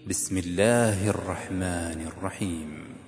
بسم الله الرحمن الرحيم.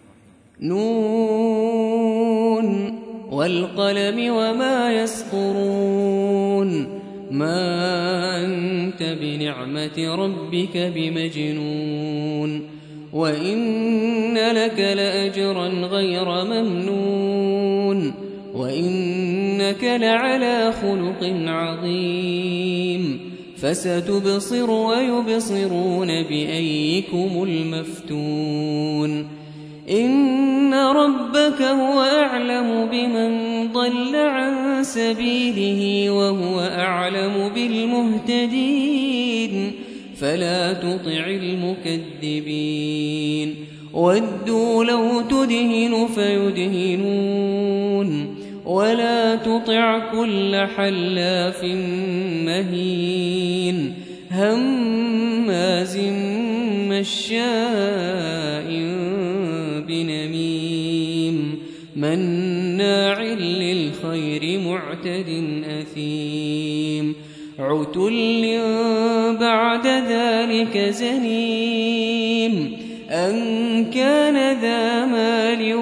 نون والقلم وما يسطرون ما أنت بنعمة ربك بمجنون وإن لك لأجرا غير ممنون وإنك لعلى خلق عظيم فستبصر ويبصرون بأيكم المفتون إن ربك هو أعلم بمن ضل عن سبيله وهو أعلم بالمهتدين فلا تطع المكذبين ودوا لو تدهن فيدهنون ولا تطع كل حلاف مهين هماز مشاء بنميم مناع للخير معتد أثيم عتل بعد ذلك زنيم أن كان ذا مال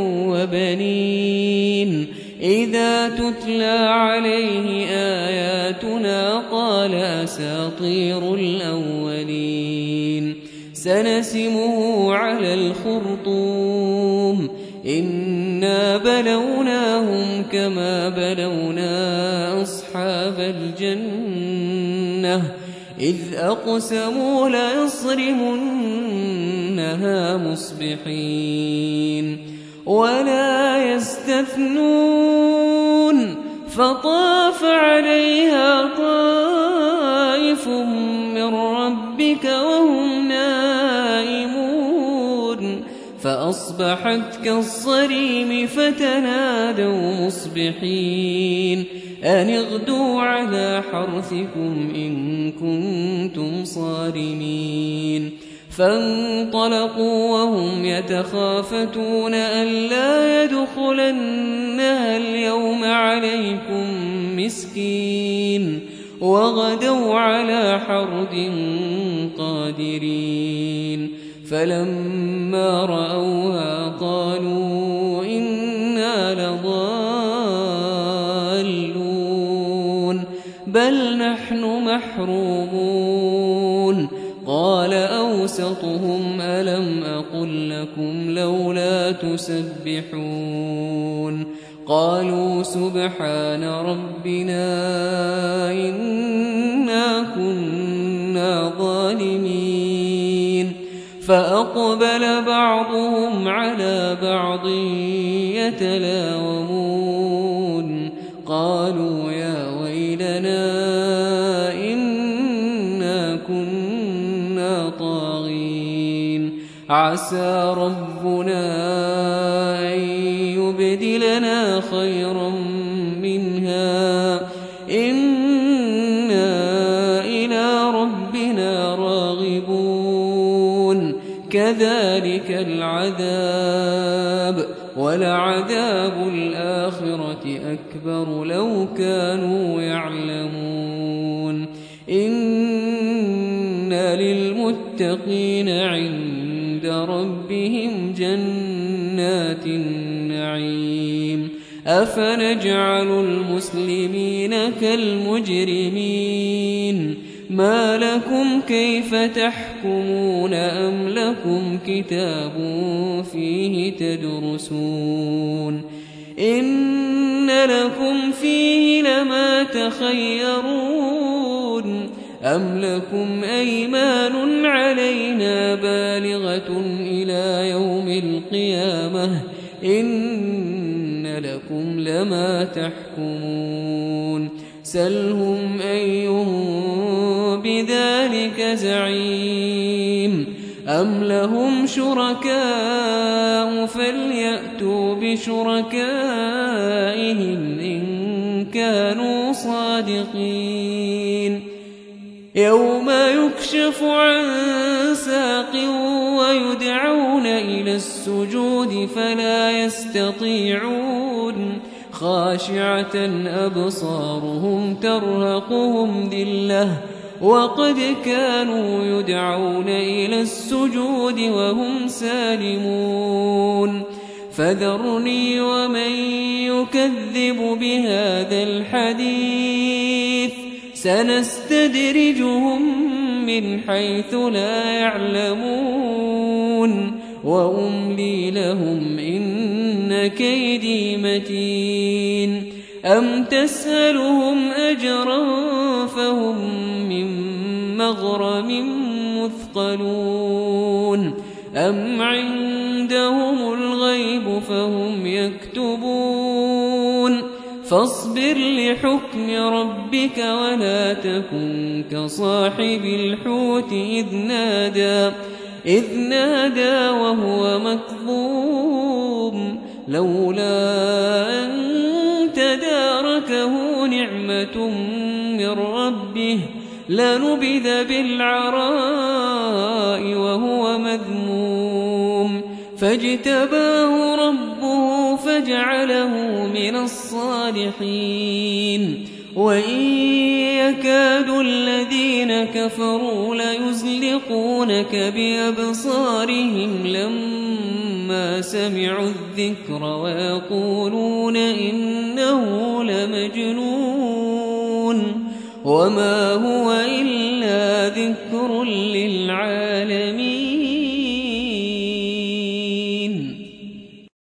وبنين إذا تتلى عليه آياتنا قال أساطير الأولين سنسمه على الخرطوم إنا بلوناهم كما بلونا أصحاب الجنة إذ أقسموا ليصرمنها مصبحين ولا يستثنون فطاف عليها طائف من ربك وهم نائمون فأصبحت كالصريم فتنادوا مصبحين أن اغدوا على حرثكم إن كنتم صارمين فانطلقوا وهم يتخافتون ألا يدخلنها اليوم عليكم مسكين وغدوا على حرد قادرين فلما رأوها قالوا إنا لضالون بل نحن محرومون قال أوسطهم ألم أقل لكم لولا تسبحون قالوا سبحان ربنا إنا كنا ظالمين فأقبل بعضهم على بعض يتلاومون قالوا يا ويلنا إنا كنا طاغين عسى ربنا أن يبدلنا خيرا منها إنا إلى ربنا راغبون كذلك العذاب ولعذاب الآخرة أكبر لو كانوا يعلمون إن للمتقين عند ربهم جنات النعيم أفنجعل المسلمين كالمجرمين ما لكم كيف تحكمون أم لكم كتاب فيه تدرسون إن لكم فيه لما تخيرون أم لكم أيمان علينا بالغة إلى يوم القيامة إن لكم لما تحكمون سلهم أيهم بذلك زعيم أم لهم شركاء فليأتوا بشركائهم إن كانوا صادقين يوم يكشف عن ساق ويدعون إلى السجود فلا يستطيعون خاشعة أبصارهم ترهقهم ذلة وقد كانوا يدعون إلى السجود وهم سالمون فذرني ومن يكذب بهذا الحديث سنستدرجهم من حيث لا يعلمون وأملي لهم إن كيدي متين أم تسألهم أجرا فهم من مغرم مثقلون أم عندهم الغيب فهم يكتبون فاصبر لحكم ربك ولا تكن كصاحب الحوت إذ نادى وهو مكظوم لولا أن تداركه نعمة من ربه لنبذ بالعراء وهو مذموم فاجتباه ربه فجعله من الصالحين وإن يكاد الذين كفروا ليزلقونك بأبصارهم لما سمعوا الذكر ويقولون إنه لمجنون وما هو إلا ذكر للعالمين